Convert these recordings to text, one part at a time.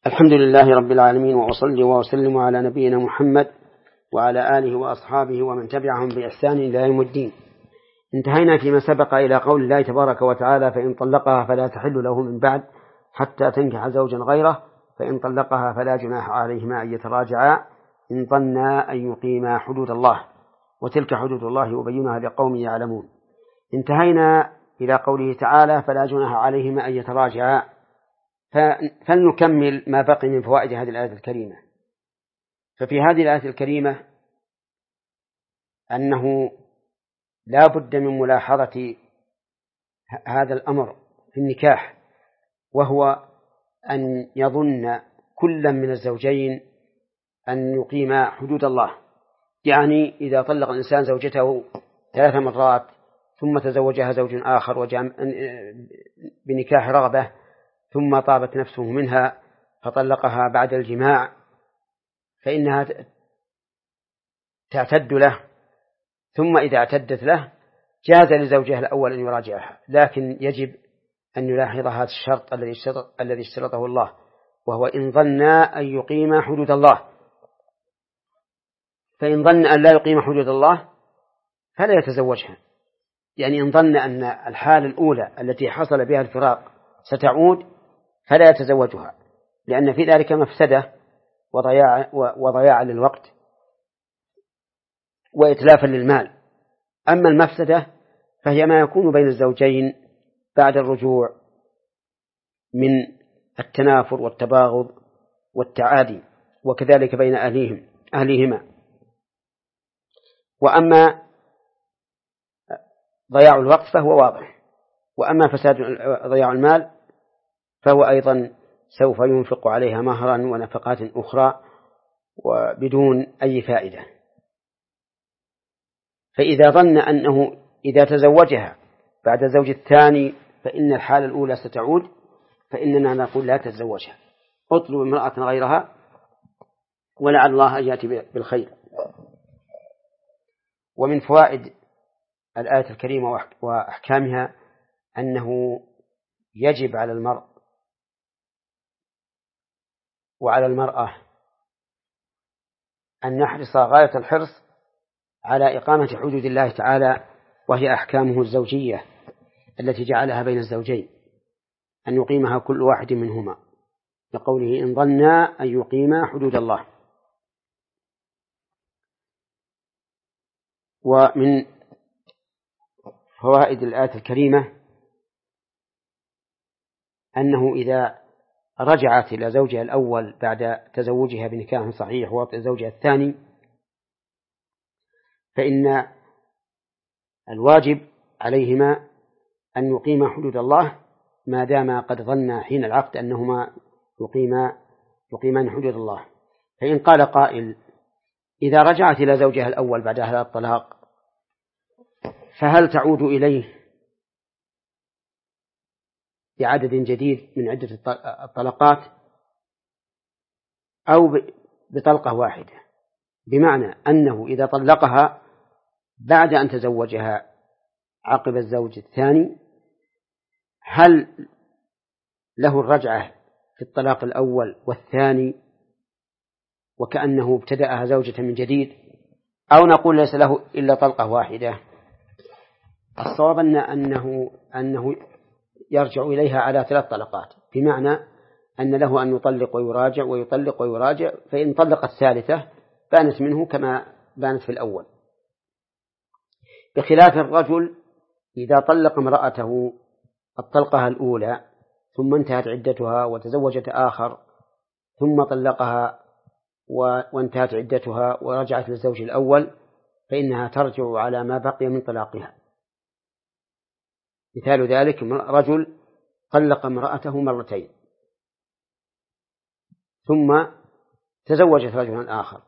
الحمد لله رب العالمين، وأصلي وأسلم على نبينا محمد وعلى آله وأصحابه ومن تبعهم بإحسان إلى يوم الدين. انتهينا فيما سبق إلى قول الله تبارك وتعالى: فإن طلقها فلا تحل له من بعد حتى تنكح زوجا غيره، فإن طلقها فلا جناح عليهما أن يتراجعا إن ظنا أن يقيما حدود الله، وتلك حدود الله يبينها لقوم يعلمون. انتهينا إلى قوله تعالى: فلا جناح عليهما أن يتراجعا. فلنكمل ما بقي من فوائد هذه الآية الكريمة. ففي هذه الآية الكريمة أنه لا بد من ملاحظة هذا الأمر في النكاح، وهو أن يظن كل من الزوجين أن يقيم حدود الله. يعني إذا طلق الإنسان زوجته 3 مرات ثم تزوجها زوج آخر بنكاح رغبة، ثم طابت نفسه منها فطلقها بعد الجماع، فإنها تعتد له، ثم إذا اعتدت له جاز لزوجها الأول أن يراجعها، لكن يجب أن يلاحظ هذا الشرط الذي اشترطه الله، وهو إن ظنا أن يقيم حدود الله. فإن ظن أن لا يقيم حدود الله فلا يتزوجها. يعني إن ظن أن الحالة الأولى التي حصل بها الفراق ستعود فلا يتزوجها، لأن في ذلك مفسدة وضياع للوقت وإتلافا للمال. أما المفسدة فهي ما يكون بين الزوجين بعد الرجوع من التنافر والتباغض والتعادي، وكذلك بين أهليهما. وأما ضياع الوقت فهو واضح، وأما فساد ضياع المال فهو أيضا سوف ينفق عليها مهرا ونفقات أخرى وبدون أي فائدة. فإذا ظن أنه إذا تزوجها بعد الزوج الثاني فإن الحالة الأولى ستعود، فإننا نقول لا تتزوجها، اطلب امرأة غيرها ولعل الله أن يأتي بالخير. ومن فوائد الآية الكريمة وأحكامها أنه يجب على المرء وعلى المرأة أن يحرص غاية الحرص على إقامة حدود الله تعالى، وهي أحكامه الزوجية التي جعلها بين الزوجين، أن يقيمها كل واحد منهما، لقوله إن ظنا أن يقيما حدود الله. ومن فوائد الآية الكريمة أنه إذا رجعت إلى زوجها الأول بعد تزوجها بنكاح صحيح ووطئ زوجها الثاني، فإن الواجب عليهما أن يقيما حدود الله ما دام قد ظن حين العقد أنهما يقيمان حدود الله. فإن قال قائل: إذا رجعت إلى زوجها الأول بعد هذا الطلاق فهل تعود إليه بعدد جديد من عدة الطلقات أو بطلقة واحدة؟ بمعنى أنه إذا طلقها بعد أن تزوجها عقب الزوج الثاني هل له الرجعة في الطلاق الأول والثاني وكأنه ابتدأها زوجة من جديد، أو نقول ليس له إلا طلقة واحدة؟ الصواب أنه يرجع إليها على 3 طلقات، بمعنى أن له أن يطلق ويراجع ويطلق ويراجع، فإن طلق الثالثة بانت منه كما بانت في الأول. بخلاف الرجل إذا طلق امرأته الطلقة الأولى ثم انتهت عدتها وتزوجت آخر ثم طلقها وانتهت عدتها ورجعت للزوج الأول، فإنها ترجع على ما بقي من طلاقها. مثال ذلك: رجل طلق امرأته 2 مرات ثم تزوجت رجلا آخر،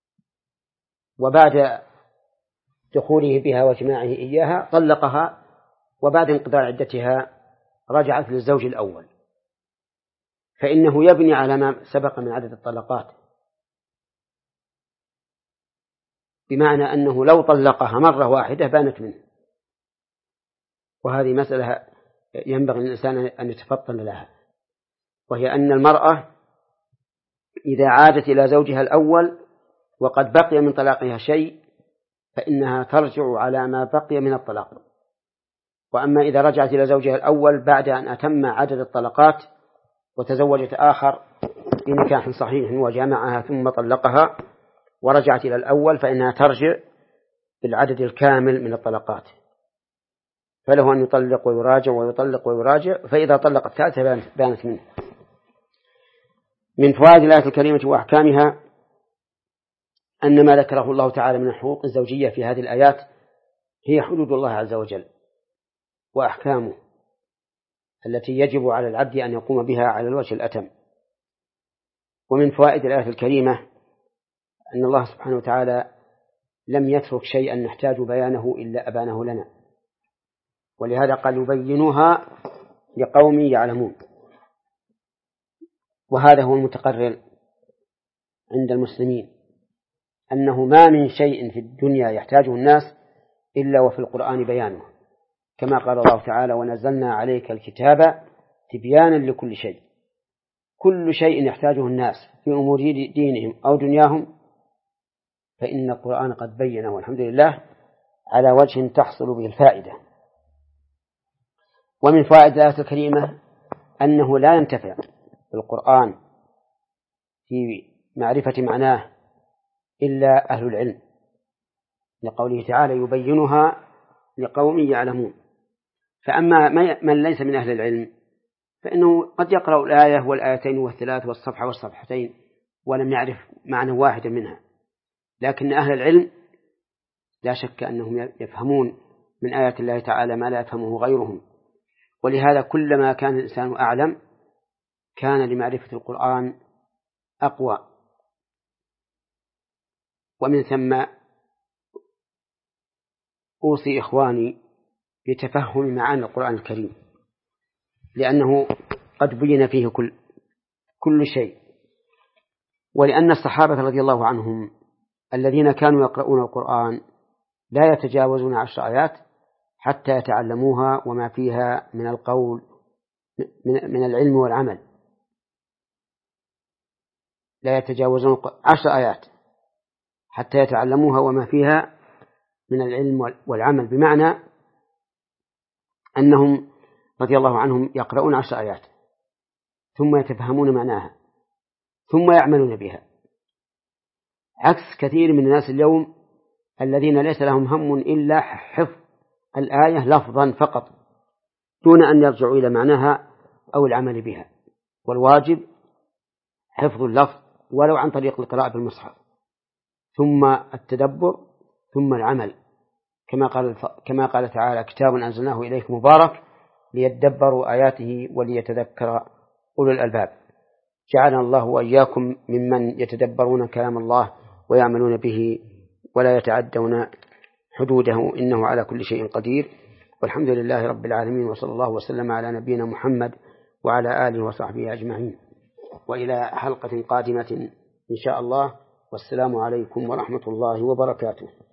وبعد دخوله بها وجماعه إياها طلقها، وبعد انقضاء عدتها رجعت للزوج الأول، فإنه يبني على ما سبق من عدد الطلقات، بمعنى أنه لو طلقها مرة واحدة بانت منه. وهذه مسألة ينبغي للإنسان أن يتفطن لها، وهي أن المرأة إذا عادت إلى زوجها الأول وقد بقي من طلاقها شيء فإنها ترجع على ما بقي من الطلاق. وأما إذا رجعت إلى زوجها الأول بعد أن أتم عدد الطلقات وتزوجت آخر بنكاح صحيح وجامعها ثم طلقها ورجعت إلى الأول فإنها ترجع بالعدد الكامل من الطلقات، فله أن يطلق ويراجع ويطلق ويراجع، فإذا طلق الثالثة بانت منه. من فوائد الآية الكريمة وأحكامها أن ما ذكره الله تعالى من الحقوق الزوجية في هذه الآيات هي حدود الله عز وجل وأحكامه التي يجب على العبد أن يقوم بها على الوجه الأتم. ومن فوائد الآية الكريمة أن الله سبحانه وتعالى لم يترك شيئا نحتاج بيانه إلا أبانه لنا، ولهذا قال يبينها لقوم يعلمون. وهذا هو المتقرر عند المسلمين أنه ما من شيء في الدنيا يحتاجه الناس إلا وفي القرآن بيانه، كما قال الله تعالى ونزلنا عليك الكتاب تبيانا لكل شيء. كل شيء يحتاجه الناس في أمور دينهم أو دنياهم فإن القرآن قد بينه والحمد لله على وجه تحصل به الفائدة. ومن فوائد الآية الكريمة أنه لا ينتفع بالقرآن في معرفة معناه إلا أهل العلم، لقوله تعالى يبينها لقوم يعلمون. فأما من ليس من أهل العلم فإنه قد يقرأ الآية والآيتين والثلاث والصفحة والصفحتين ولم يعرف معنى واحد منها، لكن أهل العلم لا شك أنهم يفهمون من آيات الله تعالى ما لا يفهمه غيرهم. ولهذا كلما كان الإنسان أعلم كان لمعرفة القرآن أقوى. ومن ثم أوصي إخواني بتفهم معاني القرآن الكريم، لأنه قد بين فيه كل شيء. ولأن الصحابة رضي الله عنهم الذين كانوا يقرؤون القرآن لا يتجاوزون 10 آيات حتى يتعلموها وما فيها من القول من العلم والعمل، لا يتجاوزون 10 آيات حتى يتعلموها وما فيها من العلم والعمل، بمعنى أنهم رضي الله عنهم يقرؤون 10 آيات ثم يتفهمون معناها ثم يعملون بها، عكس كثير من الناس اليوم الذين ليس لهم هم إلا حفظ الآية لفظا فقط دون أن يرجعوا إلى معناها أو العمل بها. والواجب حفظ اللفظ ولو عن طريق القراءة بالمصحف، ثم التدبر، ثم العمل، كما قال تعالى كتاب أنزلناه إليك مبارك ليدبروا آياته وليتذكر أولو الألباب. جعلنا الله وإياكم ممن يتدبرون كلام الله ويعملون به ولا يتعدون حدوده، إنه على كل شيء قدير. والحمد لله رب العالمين، وصلى الله وسلم على نبينا محمد وعلى آله وصحبه أجمعين، وإلى حلقة قادمة إن شاء الله، والسلام عليكم ورحمة الله وبركاته.